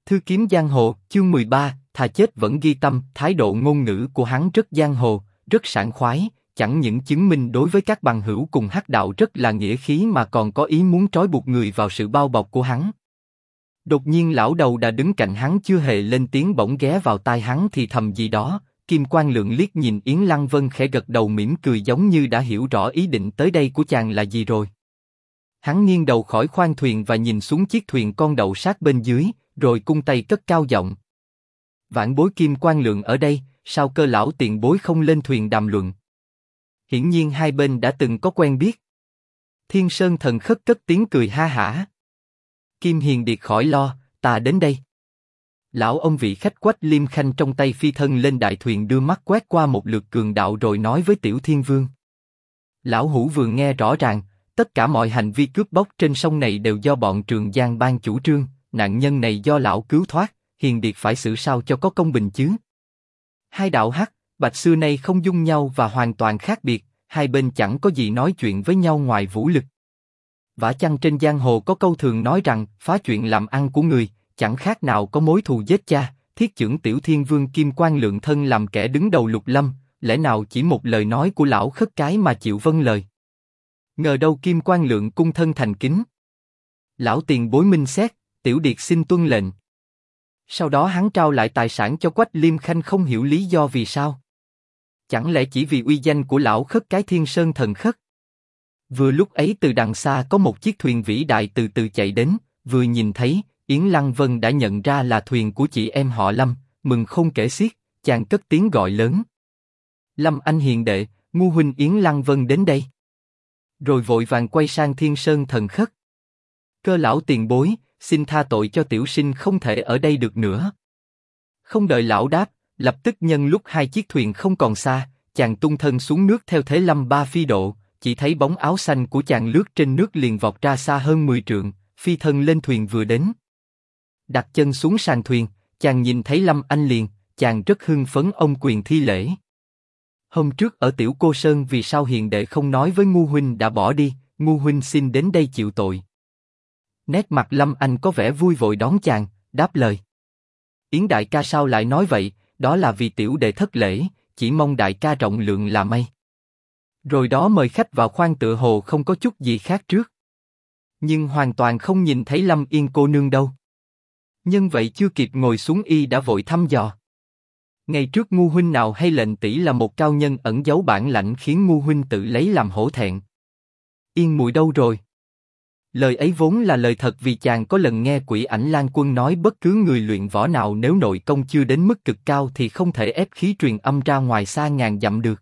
Thư kiếm giang hồ, chương 13, thà chết vẫn ghi tâm. Thái độ ngôn ngữ của hắn rất giang hồ, rất sảng khoái, chẳng những chứng minh đối với các bằng hữu cùng hắc đạo rất là nghĩa khí mà còn có ý muốn trói buộc người vào sự bao bọc của hắn. Đột nhiên lão đầu đã đứng cạnh hắn chưa hề lên tiếng bỗng ghé vào tai hắn thì thầm gì đó. Kim Quang Lượng liếc nhìn Yến Lăng Vân khẽ gật đầu mỉm cười giống như đã hiểu rõ ý định tới đây của chàng là gì rồi. Hắn nghiêng đầu khỏi khoang thuyền và nhìn xuống chiếc thuyền con đậu sát bên dưới, rồi cung tay cất cao giọng. Vãn bối Kim Quang Lượng ở đây, sao Cơ lão tiền bối không lên thuyền đàm luận? Hiển nhiên hai bên đã từng có quen biết. Thiên Sơn Thần Khất cất tiếng cười ha hả. Kim Hiền Điệt khỏi lo, ta đến đây. Lão ông vị khách Quách Liêm Khanh trong tay phi thân lên đại thuyền đưa mắt quét qua một lượt cường đạo rồi nói với Tiểu Thiên Vương. Lão hủ vừa nghe rõ ràng, tất cả mọi hành vi cướp bóc trên sông này đều do bọn Trường Giang Bang chủ trương, nạn nhân này do lão cứu thoát, Hiền Điệt phải xử sao cho có công bình chứ. Hai đạo hắc, bạch xưa nay không dung nhau và hoàn toàn khác biệt, hai bên chẳng có gì nói chuyện với nhau ngoài vũ lực. Vả chăng trên giang hồ có câu thường nói rằng phá chuyện làm ăn của người, chẳng khác nào có mối thù giết cha. Thiết chưởng Tiểu Thiên Vương Kim Quang Lượng thân làm kẻ đứng đầu lục lâm, lẽ nào chỉ một lời nói của lão khất cái mà chịu vâng lời? Ngờ đâu Kim Quang Lượng cung thân thành kính. Lão tiền bối minh xét, Tiểu Điệt xin tuân lệnh. Sau đó hắn trao lại tài sản cho Quách Liêm Khanh không hiểu lý do vì sao. Chẳng lẽ chỉ vì uy danh của lão khất cái Thiên Sơn Thần Khất? Vừa lúc ấy từ đằng xa có một chiếc thuyền vĩ đại từ từ chạy đến, vừa nhìn thấy, Yến Lăng Vân đã nhận ra là thuyền của chị em họ Lâm, mừng không kể xiết, chàng cất tiếng gọi lớn. Lâm anh hiền đệ, ngu huynh Yến Lăng Vân đến đây. Rồi vội vàng quay sang Thiên Sơn Thần Khất. Cơ lão tiền bối, xin tha tội cho tiểu sinh không thể ở đây được nữa. Không đợi lão đáp, lập tức nhân lúc hai chiếc thuyền không còn xa, chàng tung thân xuống nước theo thế Lâm Ba phi độ, chỉ thấy bóng áo xanh của chàng lướt trên nước liền vọt ra xa hơn 10 trượng, phi thân lên thuyền vừa đến. Đặt chân xuống sàn thuyền, chàng nhìn thấy Lâm Anh liền, chàng rất hưng phấn ông quyền thi lễ. Hôm trước ở Tiểu Cô Sơn vì sao hiền đệ không nói với ngu huynh đã bỏ đi, ngu huynh xin đến đây chịu tội. Nét mặt Lâm Anh có vẻ vui vội đón chàng, đáp lời. Yến đại ca sao lại nói vậy, đó là vì tiểu đệ thất lễ, chỉ mong đại ca rộng lượng là may. Rồi đó mời khách vào khoang tựa hồ không có chút gì khác trước. Nhưng hoàn toàn không nhìn thấy Lâm Yên cô nương đâu. Nhân vậy chưa kịp ngồi xuống y đã vội thăm dò. Ngày trước ngu huynh nào hay lệnh tỷ là một cao nhân ẩn giấu bản lãnh khiến ngu huynh tự lấy làm hổ thẹn. Yên muội đâu rồi? Lời ấy vốn là lời thật vì chàng có lần nghe Quỷ Ảnh Lan Quân nói bất cứ người luyện võ nào nếu nội công chưa đến mức cực cao thì không thể ép khí truyền âm ra ngoài xa ngàn dặm được.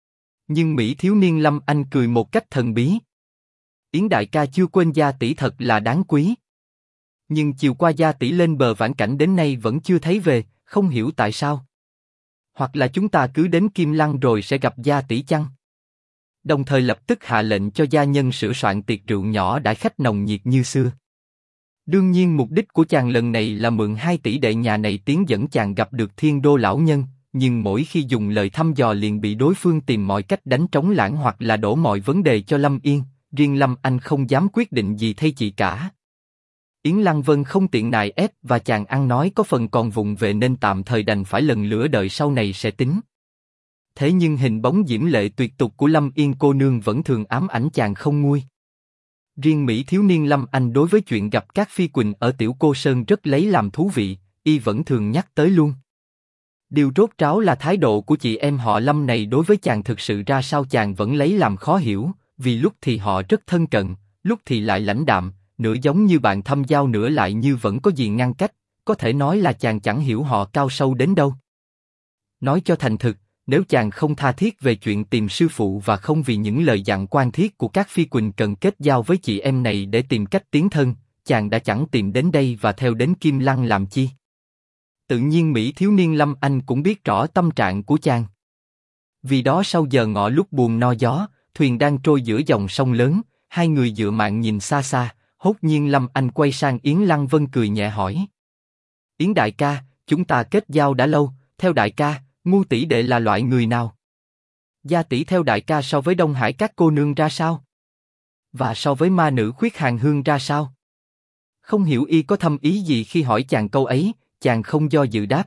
Nhưng Mỹ thiếu niên Lâm Anh cười một cách thần bí. Yến đại ca chưa quên gia tỷ thật là đáng quý. Nhưng chiều qua gia tỷ lên bờ vãn cảnh đến nay vẫn chưa thấy về, không hiểu tại sao. Hoặc là chúng ta cứ đến Kim Lăng rồi sẽ gặp gia tỷ chăng? Đồng thời lập tức hạ lệnh cho gia nhân sửa soạn tiệc rượu nhỏ đãi khách nồng nhiệt như xưa. Đương nhiên mục đích của chàng lần này là mượn 2 tỷ đệ nhà này tiến dẫn chàng gặp được Thiên Đô lão nhân, nhưng mỗi khi dùng lời thăm dò liền bị đối phương tìm mọi cách đánh trống lãng hoặc là đổ mọi vấn đề cho Lâm Yên, riêng Lâm Anh không dám quyết định gì thay chị cả. Yến Lăng Vân không tiện nài ép và chàng ăn nói có phần còn vụng về nên tạm thời đành phải lần lữa đợi sau này sẽ tính. Thế nhưng hình bóng diễm lệ tuyệt tục của Lâm Yên cô nương vẫn thường ám ảnh chàng không nguôi. Riêng Mỹ thiếu niên Lâm Anh đối với chuyện gặp các phi quỳnh ở Tiểu Cô Sơn rất lấy làm thú vị, y vẫn thường nhắc tới luôn. Điều rốt ráo là thái độ của chị em họ Lâm này đối với chàng thực sự ra sao chàng vẫn lấy làm khó hiểu, vì lúc thì họ rất thân cận, lúc thì lại lãnh đạm, nửa giống như bạn thâm giao nửa lại như vẫn có gì ngăn cách, có thể nói là chàng chẳng hiểu họ cao sâu đến đâu. Nói cho thành thực, nếu chàng không tha thiết về chuyện tìm sư phụ và không vì những lời dặn quan thiết của các phi quỳnh cần kết giao với chị em này để tìm cách tiến thân, chàng đã chẳng tìm đến đây và theo đến Kim Lăng làm chi. Tự nhiên Mỹ thiếu niên Lâm Anh cũng biết rõ tâm trạng của chàng. Vì đó sau giờ ngọ lúc buồn no gió, thuyền đang trôi giữa dòng sông lớn, hai người dựa mạn nhìn xa xa, hốt nhiên Lâm Anh quay sang Yến Lăng Vân cười nhẹ hỏi. Yến đại ca, chúng ta kết giao đã lâu, theo đại ca, ngu tỷ đệ là loại người nào? Gia tỷ theo đại ca so với Đông Hải các cô nương ra sao? Và so với ma nữ Khuyết Hàn Hương ra sao? Không hiểu y có thâm ý gì khi hỏi chàng câu ấy, chàng không do dự đáp.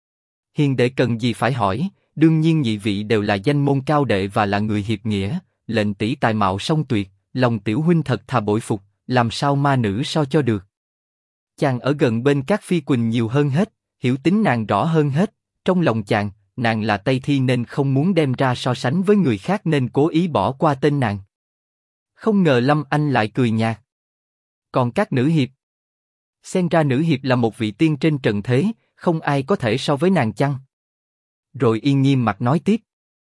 Hiền đệ cần gì phải hỏi, đương nhiên nhị vị đều là danh môn cao đệ và là người hiệp nghĩa, lệnh tỷ tài mạo song tuyệt, lòng tiểu huynh thật thà bội phục, làm sao ma nữ so cho được. Chàng ở gần bên các phi quỳnh nhiều hơn hết, hiểu tính nàng rõ hơn hết, trong lòng chàng, nàng là Tây Thi nên không muốn đem ra so sánh với người khác nên cố ý bỏ qua tên nàng. Không ngờ Lâm Anh lại cười nhạt. Còn các nữ hiệp? Xem ra nữ hiệp là một vị tiên trên trần thế, không ai có thể so với nàng chăng? Rồi y nghiêm mặt nói tiếp.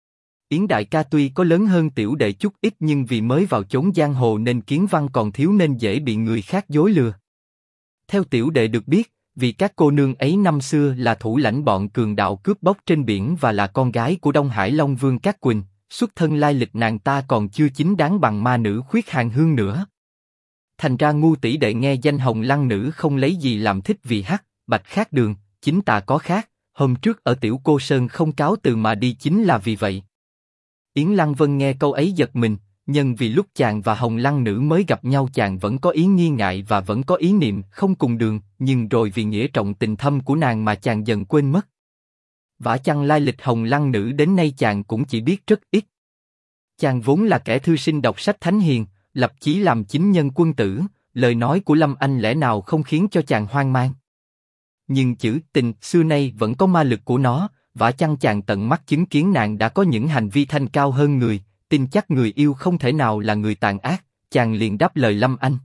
Yến đại ca tuy có lớn hơn tiểu đệ chút ít nhưng vì mới vào chốn giang hồ nên kiến văn còn thiếu nên dễ bị người khác dối lừa. Theo tiểu đệ được biết, vì các cô nương ấy năm xưa là thủ lãnh bọn cường đạo cướp bóc trên biển và là con gái của Đông Hải Long Vương Cát Quỳnh, xuất thân lai lịch nàng ta còn chưa chính đáng bằng ma nữ Khuyết Hàng Hương nữa. Thành ra ngu tỷ đệ nghe danh Hồng Lăng nữ không lấy gì làm thích vì hắc, bạch khác đường, chính tà có khác, hôm trước ở Tiểu Cô Sơn không cáo từ mà đi chính là vì vậy. Yến Lăng Vân nghe câu ấy giật mình, nhưng vì lúc chàng và Hồng Lăng nữ mới gặp nhau chàng vẫn có ý nghi ngại và vẫn có ý niệm không cùng đường, nhưng rồi vì nghĩa trọng tình thâm của nàng mà chàng dần quên mất. Vả chăng lai lịch Hồng Lăng nữ đến nay chàng cũng chỉ biết rất ít. Chàng vốn là kẻ thư sinh đọc sách thánh hiền, lập chí làm chính nhân quân tử, lời nói của Lâm Anh lẽ nào không khiến cho chàng hoang mang. Nhưng chữ tình xưa nay vẫn có ma lực của nó, vả chăng chàng tận mắt chứng kiến nàng đã có những hành vi thanh cao hơn người, tin chắc người yêu không thể nào là người tàn ác, chàng liền đáp lời Lâm Anh.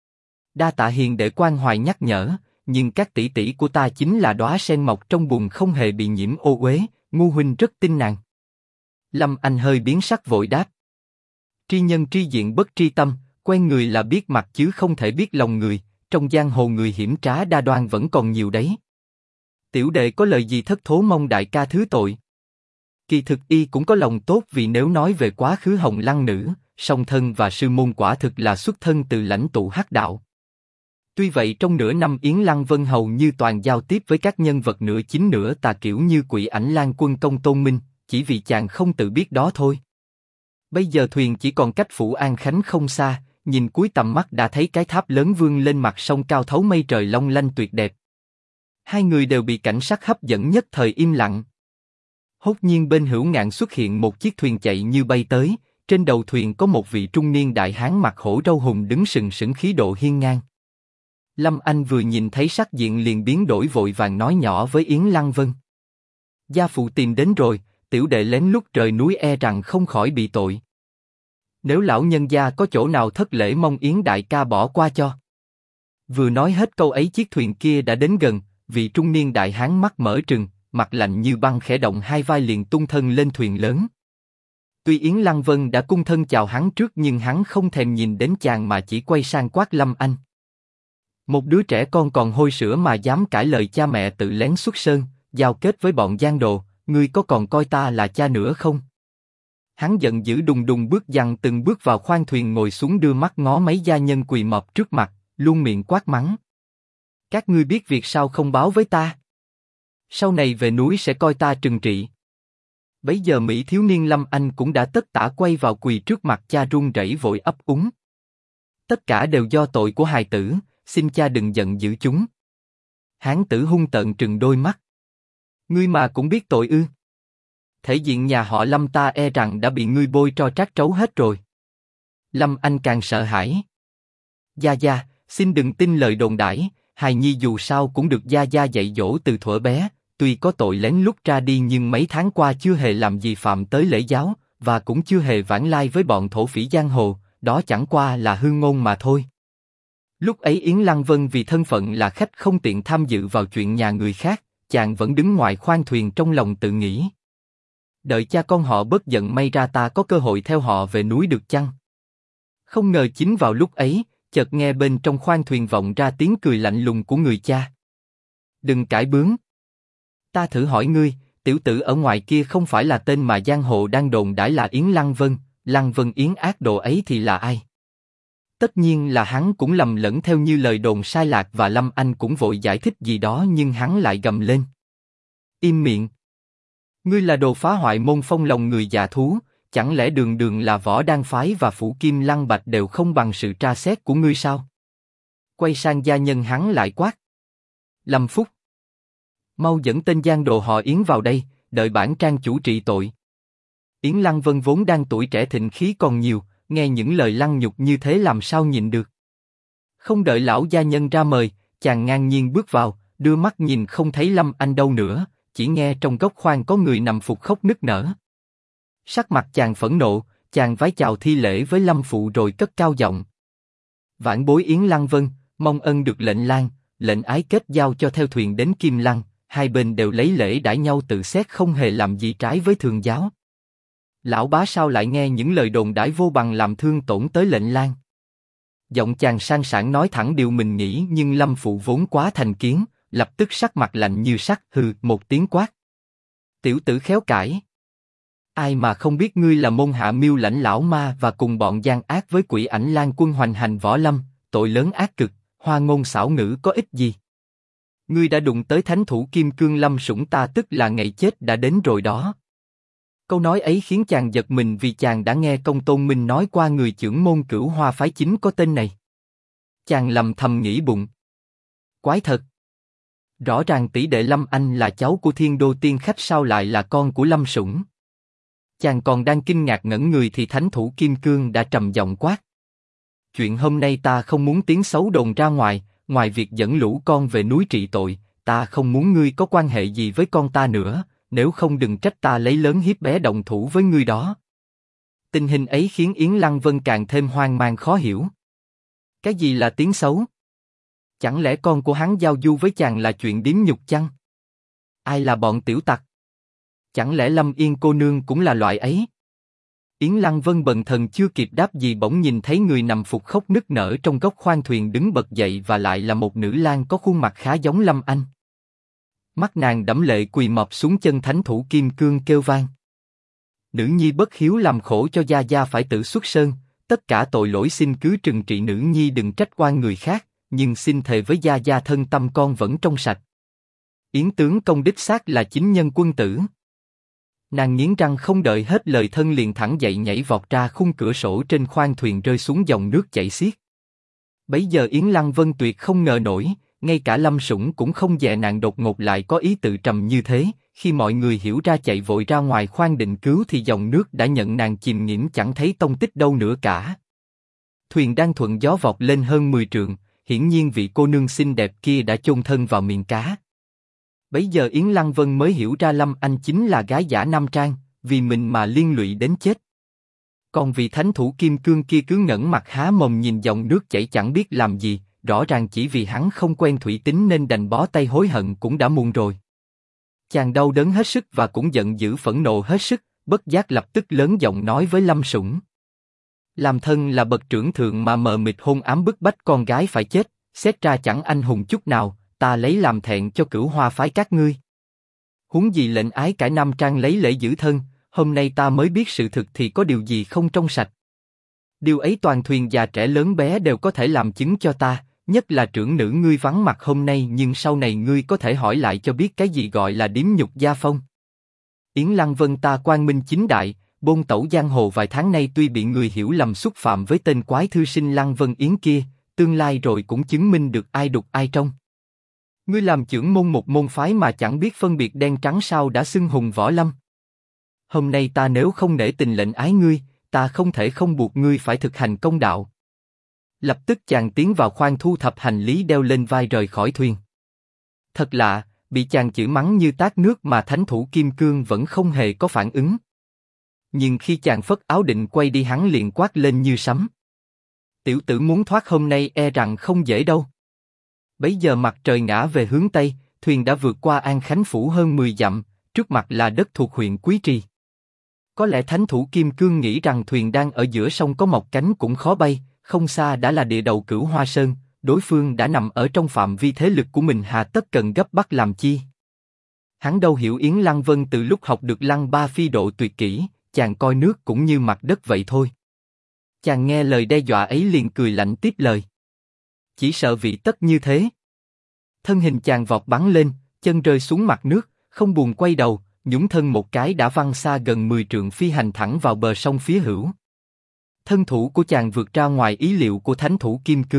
Đa tạ hiền đệ quan hoài nhắc nhở, nhưng các tỷ tỷ của ta chính là đóa sen mọc trong bùn không hề bị nhiễm ô uế, ngu huynh rất tin nàng. Lâm Anh hơi biến sắc vội đáp. Tri nhân tri diện bất tri tâm, quen người là biết mặt chứ không thể biết lòng người, trong giang hồ người hiểm trá đa đoan vẫn còn nhiều đấy. Tiểu đệ có lời gì thất thố mong đại ca thứ tội. Kỳ thực y cũng có lòng tốt vì nếu nói về quá khứ Hồng Lăng nữ, song thân và sư môn quả thực là xuất thân từ lãnh tụ hắc đạo. Tuy vậy trong nửa năm Yến Lăng Vân hầu như toàn giao tiếp với các nhân vật nửa chính nửa tà kiểu như Quỷ Ảnh Lan Quân Công Tôn Minh, chỉ vì chàng không tự biết đó thôi. Bây giờ thuyền chỉ còn cách Phủ An Khánh không xa, nhìn cuối tầm mắt đã thấy cái tháp lớn vươn lên mặt sông cao thấu mây trời long lanh tuyệt đẹp. Hai người đều bị cảnh sắc hấp dẫn nhất thời im lặng. Hốt nhiên bên hữu ngạn xuất hiện một chiếc thuyền chạy như bay tới, trên đầu thuyền có một vị trung niên đại hán mặt hổ râu hùng đứng sừng sững khí độ hiên ngang. Lâm Anh vừa nhìn thấy sắc diện liền biến đổi vội vàng nói nhỏ với Yến Lăng Vân. Gia phụ tìm đến rồi, tiểu đệ lén lút rời núi e rằng không khỏi bị tội. Nếu lão nhân gia có chỗ nào thất lễ mong Yến đại ca bỏ qua cho. Vừa nói hết câu ấy chiếc thuyền kia đã đến gần, vị trung niên đại hán mắt mở trừng, mặt lạnh như băng khẽ động hai vai liền tung thân lên thuyền lớn. Tuy Yến Lăng Vân đã cung thân chào hắn trước nhưng hắn không thèm nhìn đến chàng mà chỉ quay sang quát Lâm Anh. Một đứa trẻ con còn hôi sữa mà dám cãi lời cha mẹ tự lén xuất sơn, giao kết với bọn giang đồ, ngươi có còn coi ta là cha nữa không? Hắn giận dữ đùng đùng bước dằn từng bước vào khoang thuyền ngồi xuống đưa mắt ngó mấy gia nhân quỳ mọp trước mặt, luôn miệng quát mắng. Các ngươi biết việc sao không báo với ta? Sau này về núi sẽ coi ta trừng trị. Bấy giờ Mỹ thiếu niên Lâm Anh cũng đã tất tả quay vào quỳ trước mặt cha run rẩy vội ấp úng. Tất cả đều do tội của hài tử, xin cha đừng giận dữ chúng. Hán tử hung tợn trừng đôi mắt. Ngươi mà cũng biết tội ư? Thể diện nhà họ Lâm ta e rằng đã bị ngươi bôi tro trát trấu hết rồi. Lâm Anh càng sợ hãi. Gia Gia, xin đừng tin lời đồn đãi, hài nhi dù sao cũng được Gia Gia dạy dỗ từ thuở bé, tuy có tội lén lút ra đi nhưng mấy tháng qua chưa hề làm gì phạm tới lễ giáo, và cũng chưa hề vãng lai với bọn thổ phỉ giang hồ, đó chẳng qua là hư ngôn mà thôi. Lúc ấy Yến Lăng Vân vì thân phận là khách không tiện tham dự vào chuyện nhà người khác, chàng vẫn đứng ngoài khoang thuyền trong lòng tự nghĩ. Đợi cha con họ bớt giận may ra ta có cơ hội theo họ về núi được chăng? Không ngờ chính vào lúc ấy, chợt nghe bên trong khoang thuyền vọng ra tiếng cười lạnh lùng của người cha. Đừng cãi bướng. Ta thử hỏi ngươi, tiểu tử ở ngoài kia không phải là tên mà giang hồ đang đồn đãi là Yến Lăng Vân Yến ác đồ ấy thì là ai? Tất nhiên là hắn cũng lầm lẫn theo như lời đồn sai lạc và Lâm Anh cũng vội giải thích gì đó nhưng hắn lại gầm lên. Im miệng. Ngươi là đồ phá hoại môn phong lòng người già thú, chẳng lẽ đường đường là Võ Đan phái và Phủ Kim Lăng Bạch đều không bằng sự tra xét của ngươi sao? Quay sang gia nhân hắn lại quát. Lâm Phúc, mau dẫn tên giang đồ họ Yến vào đây, đợi bản trang chủ trị tội. Yến Lăng Vân vốn đang tuổi trẻ thịnh khí còn nhiều, nghe những lời lăng nhục như thế làm sao nhịn được. Không đợi lão gia nhân ra mời, chàng ngang nhiên bước vào, đưa mắt nhìn không thấy Lâm Anh đâu nữa, chỉ nghe trong góc khoang có người nằm phục khóc nức nở. Sắc mặt chàng phẫn nộ, chàng vái chào thi lễ với Lâm phụ rồi cất cao giọng. Vãn bối Yến Lăng Vân, mong ân được lệnh lang, lệnh ái kết giao cho theo thuyền đến Kim Lăng, hai bên đều lấy lễ đãi nhau tự xét không hề làm gì trái với thường giáo. Lão bá sao lại nghe những lời đồn đãi vô bằng làm thương tổn tới lệnh lang? Giọng chàng sang sảng nói thẳng điều mình nghĩ, nhưng Lâm phụ vốn quá thành kiến, lập tức sắc mặt lạnh như sắt, hừ một tiếng quát. Tiểu tử khéo cãi. Ai mà không biết ngươi là môn hạ Miêu Lãnh lão ma và cùng bọn gian ác với Quỷ Ảnh Lang quân hoành hành võ lâm, tội lớn ác cực, hoa ngôn xảo ngữ có ích gì? Ngươi đã đụng tới thánh thủ Kim Cương Lâm Sủng ta, tức là ngày chết đã đến rồi đó. Câu nói ấy khiến chàng giật mình vì chàng đã nghe Công Tôn Minh nói qua người chưởng môn Cửu Hoa phái chính có tên này. Chàng lầm thầm nghĩ bụng. Quái thật. Rõ ràng tỷ đệ Lâm Anh là cháu của Thiên Đô Tiên Khách, sao lại là con của Lâm Sủng? Chàng còn đang kinh ngạc ngẩn người thì thánh thủ Kim Cương đã trầm giọng quát. Chuyện hôm nay ta không muốn tiếng xấu đồn ra ngoài, ngoài việc dẫn lũ con về núi trị tội, ta không muốn ngươi có quan hệ gì với con ta nữa, nếu không đừng trách ta lấy lớn hiếp bé động thủ với ngươi đó. Tình hình ấy khiến Yến Lăng Vân càng thêm hoang mang khó hiểu. Cái gì là tiếng xấu? Chẳng lẽ con của hắn giao du với chàng là chuyện điếm nhục chăng? Ai là bọn tiểu tặc? Chẳng lẽ Lâm Yên cô nương cũng là loại ấy? Yến Lăng Vân bần thần chưa kịp đáp gì bỗng nhìn thấy người nằm phục khóc nức nở trong góc khoang thuyền đứng bật dậy, và lại là một nữ lang có khuôn mặt khá giống Lâm Anh. Mắt nàng đẫm lệ quỳ mọp xuống chân thánh thủ Kim Cương kêu vang. Nữ nhi bất hiếu làm khổ cho gia gia phải tự xuất sơn, tất cả tội lỗi xin cứ trừng trị nữ nhi, đừng trách oan người khác, nhưng xin thề với gia gia thân tâm con vẫn trong sạch. Yến tướng công đích xác là chính nhân quân tử. Nàng nghiến răng không đợi hết lời thân liền thẳng dậy nhảy vọt ra khung cửa sổ trên khoang thuyền rơi xuống dòng nước chảy xiết. Bấy giờ Yến Lăng Vân tuyệt không ngờ nổi, ngay cả Lâm Sủng cũng không dè nàng đột ngột lại có ý tự trầm như thế. Khi mọi người hiểu ra chạy vội ra ngoài khoang định cứu thì dòng nước đã nhận nàng chìm nghiễm chẳng thấy tông tích đâu nữa cả. Thuyền đang thuận gió vọt lên hơn 10 trượng, hiển nhiên vị cô nương xinh đẹp kia đã chôn thân vào miệng cá. Bấy giờ Yến Lăng Vân mới hiểu ra Lâm Anh chính là gái giả nam trang, vì mình mà liên lụy đến chết. Còn vị thánh thủ Kim Cương kia cứ ngẩng mặt há mồm nhìn dòng nước chảy chẳng biết làm gì, rõ ràng chỉ vì hắn không quen thủy tính nên đành bó tay hối hận cũng đã muộn rồi. Chàng đau đớn hết sức và cũng giận dữ phẫn nộ hết sức, bất giác lập tức lớn giọng nói với Lâm Sủng. Làm thân là bậc trưởng thượng mà mờ mịt hôn ám bức bách con gái phải chết, xét ra chẳng anh hùng chút nào, ta lấy làm thẹn cho Cửu Hoa phái các ngươi. Huống gì lệnh ái cải nam trang lấy lễ giữ thân, hôm nay ta mới biết sự thực thì có điều gì không trong sạch. Điều ấy toàn thuyền già trẻ lớn bé đều có thể làm chứng cho ta, nhất là trưởng nữ ngươi vắng mặt hôm nay, nhưng sau này ngươi có thể hỏi lại cho biết cái gì gọi là điếm nhục gia phong. Yến Lăng Vân ta quang minh chính đại, bôn tẩu giang hồ vài tháng nay tuy bị người hiểu lầm xúc phạm với tên quái thư sinh Lăng Vân Yến kia, tương lai rồi cũng chứng minh được ai đục ai trong. Ngươi làm trưởng môn một môn phái mà chẳng biết phân biệt đen trắng sao đã xưng hùng võ lâm. Hôm nay ta nếu không nể tình lệnh ái ngươi, ta không thể không buộc ngươi phải thực hành công đạo. Lập tức chàng tiến vào khoang thu thập hành lý đeo lên vai rời khỏi thuyền. Thật lạ, bị chàng chửi mắng như tát nước mà thánh thủ Kim Cương vẫn không hề có phản ứng. Nhưng khi chàng phất áo định quay đi hắn liền quát lên như sấm. Tiểu tử muốn thoát hôm nay e rằng không dễ đâu. Bấy giờ mặt trời ngã về hướng Tây, thuyền đã vượt qua An Khánh Phủ hơn 10 dặm, trước mặt là đất thuộc huyện Quý Trì. Có lẽ thánh thủ Kim Cương nghĩ rằng thuyền đang ở giữa sông có mọc cánh cũng khó bay, không xa đã là địa đầu Cửu Hoa Sơn, đối phương đã nằm ở trong phạm vi thế lực của mình, hà tất cần gấp bắt làm chi. Hắn đâu hiểu Yến Lăng Vân từ lúc học được Lăng Ba Phi độ tuyệt kỹ, chàng coi nước cũng như mặt đất vậy thôi. Chàng nghe lời đe dọa ấy liền cười lạnh tiếp lời. Chỉ sợ vị tất như thế. Thân hình chàng vọt bắn lên, chân rơi xuống mặt nước, không buồn quay đầu, nhúng thân một cái đã văng xa gần 10 trượng phi hành thẳng vào bờ sông phía hữu. Thân thủ của chàng vượt ra ngoài ý liệu của thánh thủ Kim Cương,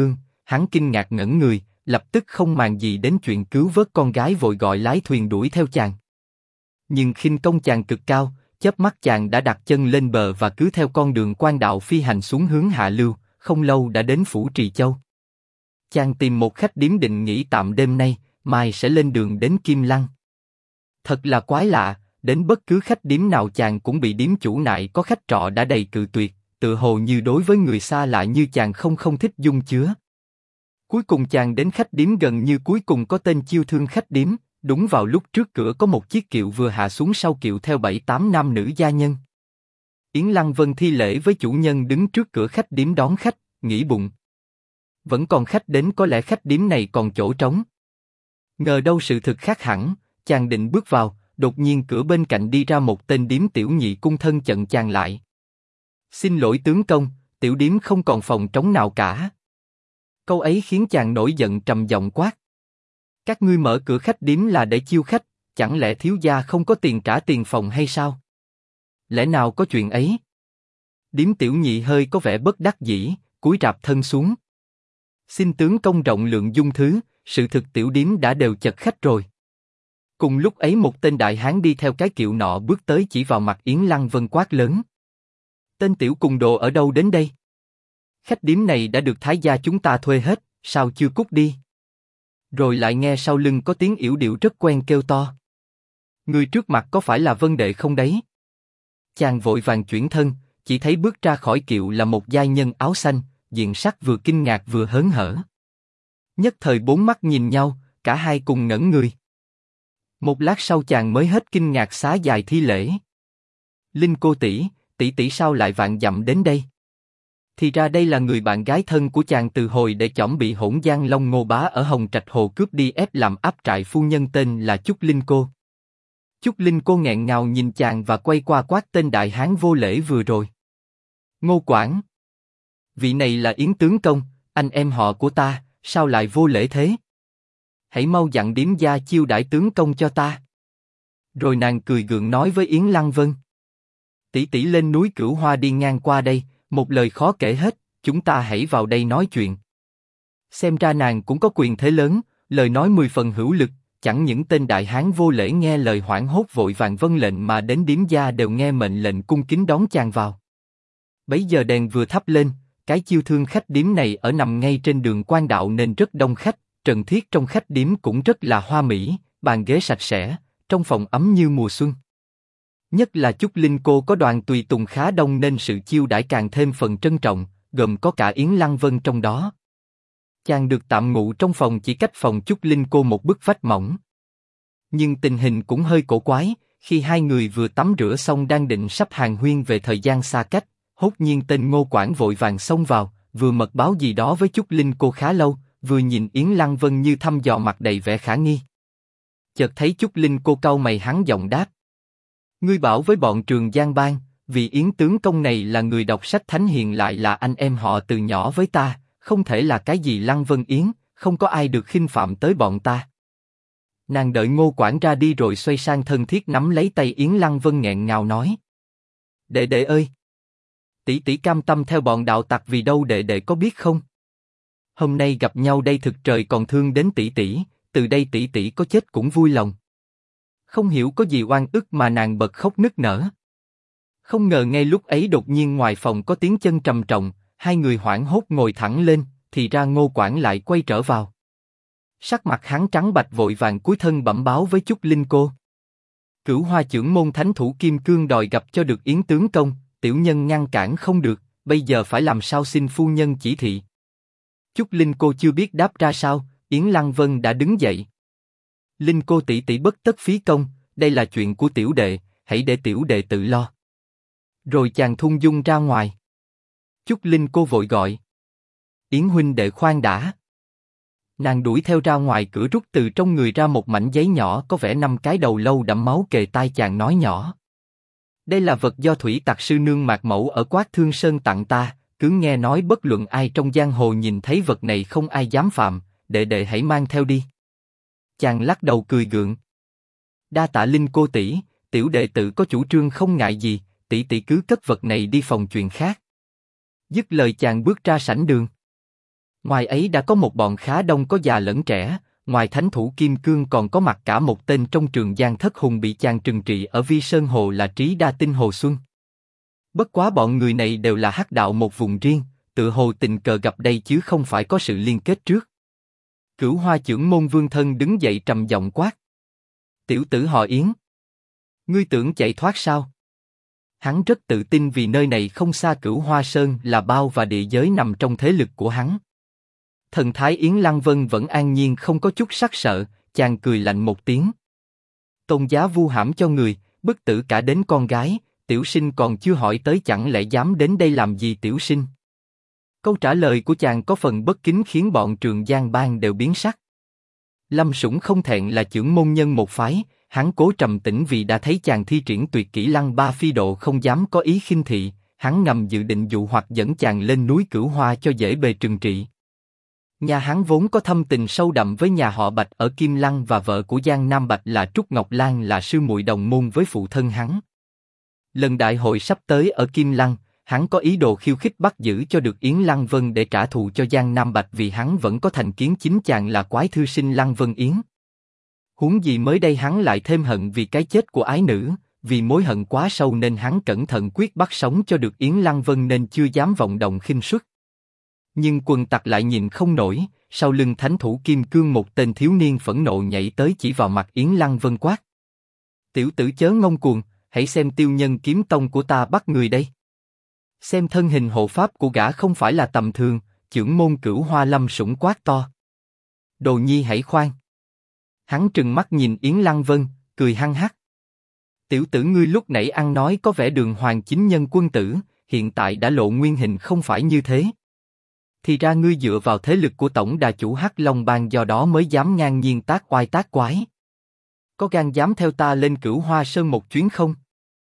hắn kinh ngạc ngẩn người, lập tức không màng gì đến chuyện cứu vớt con gái vội gọi lái thuyền đuổi theo chàng. Nhưng khinh công chàng cực cao, chớp mắt chàng đã đặt chân lên bờ và cứ theo con đường quan đạo phi hành xuống hướng hạ lưu, không lâu đã đến phủ Trì Châu. Chàng tìm một khách điếm định nghỉ tạm đêm nay, mai sẽ lên đường đến Kim Lăng. Thật là quái lạ, đến bất cứ khách điếm nào chàng cũng bị điếm chủ nại có khách trọ đã đầy cự tuyệt, tự hồ như đối với người xa lạ như chàng không thích dung chứa. Cuối cùng chàng đến khách điếm gần như cuối cùng có tên Chiêu Thương khách điếm, đúng vào lúc trước cửa có một chiếc kiệu vừa hạ xuống, sau kiệu theo 7-8 nam nữ gia nhân. Yến Lăng Vân thi lễ với chủ nhân đứng trước cửa khách điếm đón khách, nghĩ bụng. Vẫn còn khách đến, có lẽ khách điếm này còn chỗ trống. Ngờ đâu sự thực khác hẳn, chàng định bước vào, đột nhiên cửa bên cạnh đi ra một tên điếm tiểu nhị cung thân chặn chàng lại. Xin lỗi tướng công, tiểu điếm không còn phòng trống nào cả. Câu ấy khiến chàng nổi giận trầm giọng quát. Các ngươi mở cửa khách điếm là để chiêu khách, chẳng lẽ thiếu gia không có tiền trả tiền phòng hay sao? Lẽ nào có chuyện ấy? Điếm tiểu nhị hơi có vẻ bất đắc dĩ, cúi rạp thân xuống. Xin tướng công rộng lượng dung thứ, sự thực tiểu điếm đã đều chật khách rồi. Cùng lúc ấy một tên đại hán đi theo cái kiệu nọ bước tới chỉ vào mặt Yến Lăng Vân quát lớn. Tên tiểu cùng đồ ở đâu đến đây? Khách điếm này đã được thái gia chúng ta thuê hết, sao chưa cút đi? Rồi lại nghe sau lưng có tiếng yểu điệu rất quen kêu to. Người trước mặt có phải là Vân đệ không đấy? Chàng vội vàng chuyển thân, chỉ thấy bước ra khỏi kiệu là một giai nhân áo xanh, diện sắc vừa kinh ngạc vừa hớn hở. Nhất thời bốn mắt nhìn nhau, cả hai cùng ngẩn người. Một lát sau chàng mới hết kinh ngạc xá dài thi lễ. Linh cô tỷ, tỷ sao lại vạn dặm đến đây? Thì ra đây là người bạn gái thân của chàng từ hồi để chỏm bị hỗn Giang Long Ngô Bá ở Hồng Trạch Hồ cướp đi ép làm áp trại phu nhân, tên là Chúc Linh cô. Chúc Linh cô nghẹn ngào nhìn chàng và quay qua quát tên đại hán vô lễ vừa rồi. Ngô Quảng, vị này là Yến tướng công, anh em họ của ta, sao lại vô lễ thế? Hãy mau dặn điếm gia chiêu đãi tướng công cho ta. Rồi nàng cười gượng nói với Yến Lăng Vân. Tỷ lên núi Cửu Hoa đi ngang qua đây, một lời khó kể hết, chúng ta hãy vào đây nói chuyện. Xem ra nàng cũng có quyền thế lớn, lời nói 10 phần hữu lực, chẳng những tên đại hán vô lễ nghe lời hoảng hốt vội vàng vâng lệnh mà đến điếm gia đều nghe mệnh lệnh cung kính đón chàng vào. Bấy giờ đèn vừa thắp lên, cái Chiêu Thương khách điếm này ở nằm ngay trên đường quan đạo nên rất đông khách, trần thiết trong khách điếm cũng rất là hoa mỹ, bàn ghế sạch sẽ, trong phòng ấm như mùa xuân. Nhất là Chúc Linh cô có đoàn tùy tùng khá đông nên sự chiêu đãi càng thêm phần trân trọng, gồm có cả Yến Lăng Vân trong đó. Chàng được tạm ngụ trong phòng chỉ cách phòng Chúc Linh cô một bức vách mỏng. Nhưng tình hình cũng hơi cổ quái, khi hai người vừa tắm rửa xong đang định sắp hàn huyên về thời gian xa cách, hốt nhiên tên Ngô Quảng vội vàng xông vào, vừa mật báo gì đó với Chúc Linh cô khá lâu, vừa nhìn Yến Lăng Vân như thăm dò mặt đầy vẻ khả nghi. Chợt thấy Chúc Linh cô cau mày, hắn giọng đáp. Ngươi bảo với bọn Trường Giang Bang, vì Yến tướng công này là người đọc sách thánh hiền lại là anh em họ từ nhỏ với ta, không thể là cái gì Lăng Vân Yến, không có ai được khinh phạm tới bọn ta. Nàng đợi Ngô Quảng ra đi rồi xoay sang thân thiết nắm lấy tay Yến Lăng Vân nghẹn ngào nói. Đệ ơi! Tỷ cam tâm theo bọn đạo tặc vì đâu đệ có biết không? Hôm nay gặp nhau đây thực trời còn thương đến tỷ, từ đây tỷ có chết cũng vui lòng. Không hiểu có gì oan ức mà nàng bật khóc nức nở. Không ngờ ngay lúc ấy đột nhiên ngoài phòng có tiếng chân trầm trọng, hai người hoảng hốt ngồi thẳng lên, thì ra Ngô Quảng lại quay trở vào. Sắc mặt hắn trắng bạch vội vàng cúi thân bẩm báo với Chúc Linh cô. Cửu Hoa trưởng môn thánh thủ Kim Cương đòi gặp cho được Yến tướng công, tiểu nhân ngăn cản không được, bây giờ phải làm sao xin phu nhân chỉ thị. Chúc Linh cô chưa biết đáp ra sao, Yến Lăng Vân đã đứng dậy. Linh cô tỷ bất tất phí công, đây là chuyện của tiểu đệ, hãy để tiểu đệ tự lo. Rồi chàng thung dung ra ngoài. Chúc Linh cô vội gọi. Yến huynh đệ khoan đã. Nàng đuổi theo ra ngoài cửa, rút từ trong người ra một mảnh giấy nhỏ có vẻ 5 cái đầu lâu đẫm máu, kề tai chàng nói nhỏ. Đây là vật do thủy tặc sư nương Mạc Mẫu ở Quát Thương Sơn tặng ta, cứ nghe nói bất luận ai trong giang hồ nhìn thấy vật này không ai dám phạm, đệ hãy mang theo đi. Chàng lắc đầu cười gượng. Đa tạ Linh cô tỷ, tiểu đệ tự có chủ trương không ngại gì, tỷ cứ cất vật này đi phòng chuyện khác. Dứt lời chàng bước ra sảnh đường. Ngoài ấy đã có một bọn khá đông có già lẫn trẻ, ngoài thánh thủ Kim Cương còn có mặt cả một tên trong Trường Giang Thất Hùng bị chàng trừng trị ở Vi Sơn Hồ là Trí Đa Tinh Hồ Xuân. Bất quá bọn người này đều là hắc đạo một vùng riêng, tự hồ tình cờ gặp đây chứ không phải có sự liên kết trước. Cửu Hoa Chưởng môn Vương Thân đứng dậy trầm giọng quát. Tiểu tử họ Yến. Ngươi tưởng chạy thoát sao? Hắn rất tự tin vì nơi này không xa Cửu Hoa Sơn là bao và địa giới nằm trong thế lực của hắn. Thần thái Yến Lăng Vân vẫn an nhiên không có chút sắc sợ, chàng cười lạnh một tiếng. Tôn giá vu hãm cho người, bức tử cả đến con gái, tiểu sinh còn chưa hỏi tới chẳng lẽ dám đến đây làm gì tiểu sinh? Câu trả lời của chàng có phần bất kính khiến bọn Trường Giang Bang đều biến sắc. Lâm Sủng không thẹn là chưởng môn nhân một phái, hắn cố trầm tĩnh vì đã thấy chàng thi triển tuyệt kỹ Lăng Ba Phi Độ không dám có ý khinh thị, hắn ngầm dự định dụ hoặc dẫn chàng lên núi Cửu Hoa cho dễ bề trừng trị. Nhà hắn vốn có thâm tình sâu đậm với nhà họ Bạch ở Kim Lăng và vợ của Giang Nam Bạch là Trúc Ngọc Lan là sư muội đồng môn với phụ thân hắn. Lần đại hội sắp tới ở Kim Lăng, hắn có ý đồ khiêu khích bắt giữ cho được Yến Lăng Vân để trả thù cho Giang Nam Bạch vì hắn vẫn có thành kiến chính chàng là quái thư sinh Lăng Vân Yến. Huống gì mới đây hắn lại thêm hận vì cái chết của ái nữ, vì mối hận quá sâu nên hắn cẩn thận quyết bắt sống cho được Yến Lăng Vân nên chưa dám vọng động khinh suất. Nhưng quần tặc lại nhìn không nổi, sau lưng thánh thủ Kim Cương một tên thiếu niên phẫn nộ nhảy tới chỉ vào mặt Yến Lăng Vân quát. Tiểu tử chớ ngông cuồng, hãy xem Tiêu Nhân kiếm tông của ta bắt người đây. Xem thân hình hộ pháp của gã không phải là tầm thường, chưởng môn Cửu Hoa Lâm Sủng quát to. Đồ nhi hãy khoan. Hắn trừng mắt nhìn Yến Lăng Vân, cười hăng hắc. Tiểu tử ngươi lúc nãy ăn nói có vẻ đường hoàng chính nhân quân tử, hiện tại đã lộ nguyên hình không phải như thế. Thì ra ngươi dựa vào thế lực của tổng đà chủ Hắc Long Bang do đó mới dám ngang nhiên tác oai tác quái. Có gan dám theo ta lên Cửu Hoa Sơn một chuyến không?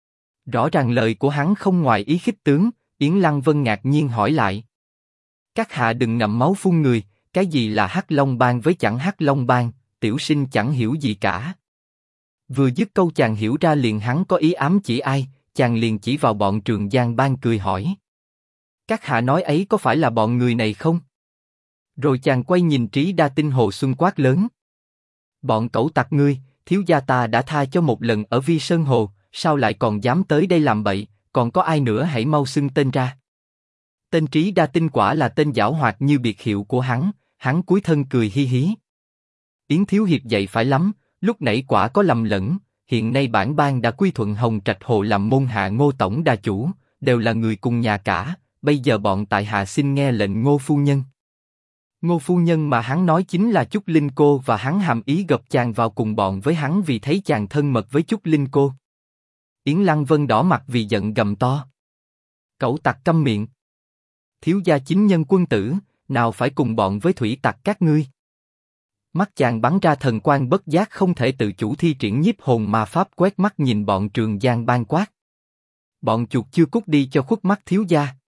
Rõ ràng lời của hắn không ngoài ý khích tướng, Yến Lăng Vân ngạc nhiên hỏi lại. Các hạ đừng ngậm máu phun người, cái gì là Hắc Long Bang với chẳng Hắc Long Bang, tiểu sinh chẳng hiểu gì cả. Vừa dứt câu chàng hiểu ra liền hắn có ý ám chỉ ai, chàng liền chỉ vào bọn Trường Giang Bang cười hỏi. Các hạ nói ấy có phải là bọn người này không? Rồi chàng quay nhìn Trí Đa Tinh Hồ Xuân quát lớn. Bọn cẩu tặc ngươi, thiếu gia ta đã tha cho một lần ở Vi Sơn Hồ, sao lại còn dám tới đây làm bậy, còn có ai nữa hãy mau xưng tên ra. Tên Trí Đa Tinh quả là tên giảo hoạt như biệt hiệu của hắn cúi thân cười hi hí. Yến thiếu hiệp dạy phải lắm, lúc nãy quả có lầm lẫn, hiện nay bản bang đã quy thuận Hồng Trạch Hồ làm môn hạ Ngô tổng đà chủ, đều là người cùng nhà cả, bây giờ bọn tại hạ xin nghe lệnh Ngô phu nhân. Ngô phu nhân mà hắn nói chính là Trúc Linh cô và hắn hàm ý gộp chàng vào cùng bọn với hắn vì thấy chàng thân mật với Trúc Linh cô. Yến Lăng Vân đỏ mặt vì giận gầm to. Cẩu tặc câm miệng. Thiếu gia chính nhân quân tử, nào phải cùng bọn với thủy tặc các ngươi. Mắt chàng bắn ra thần quang bất giác không thể tự chủ thi triển nhiếp hồn ma pháp quét mắt nhìn bọn Trường Giang Bang quát. Bọn chuột chưa cút đi cho khuất mắt thiếu gia.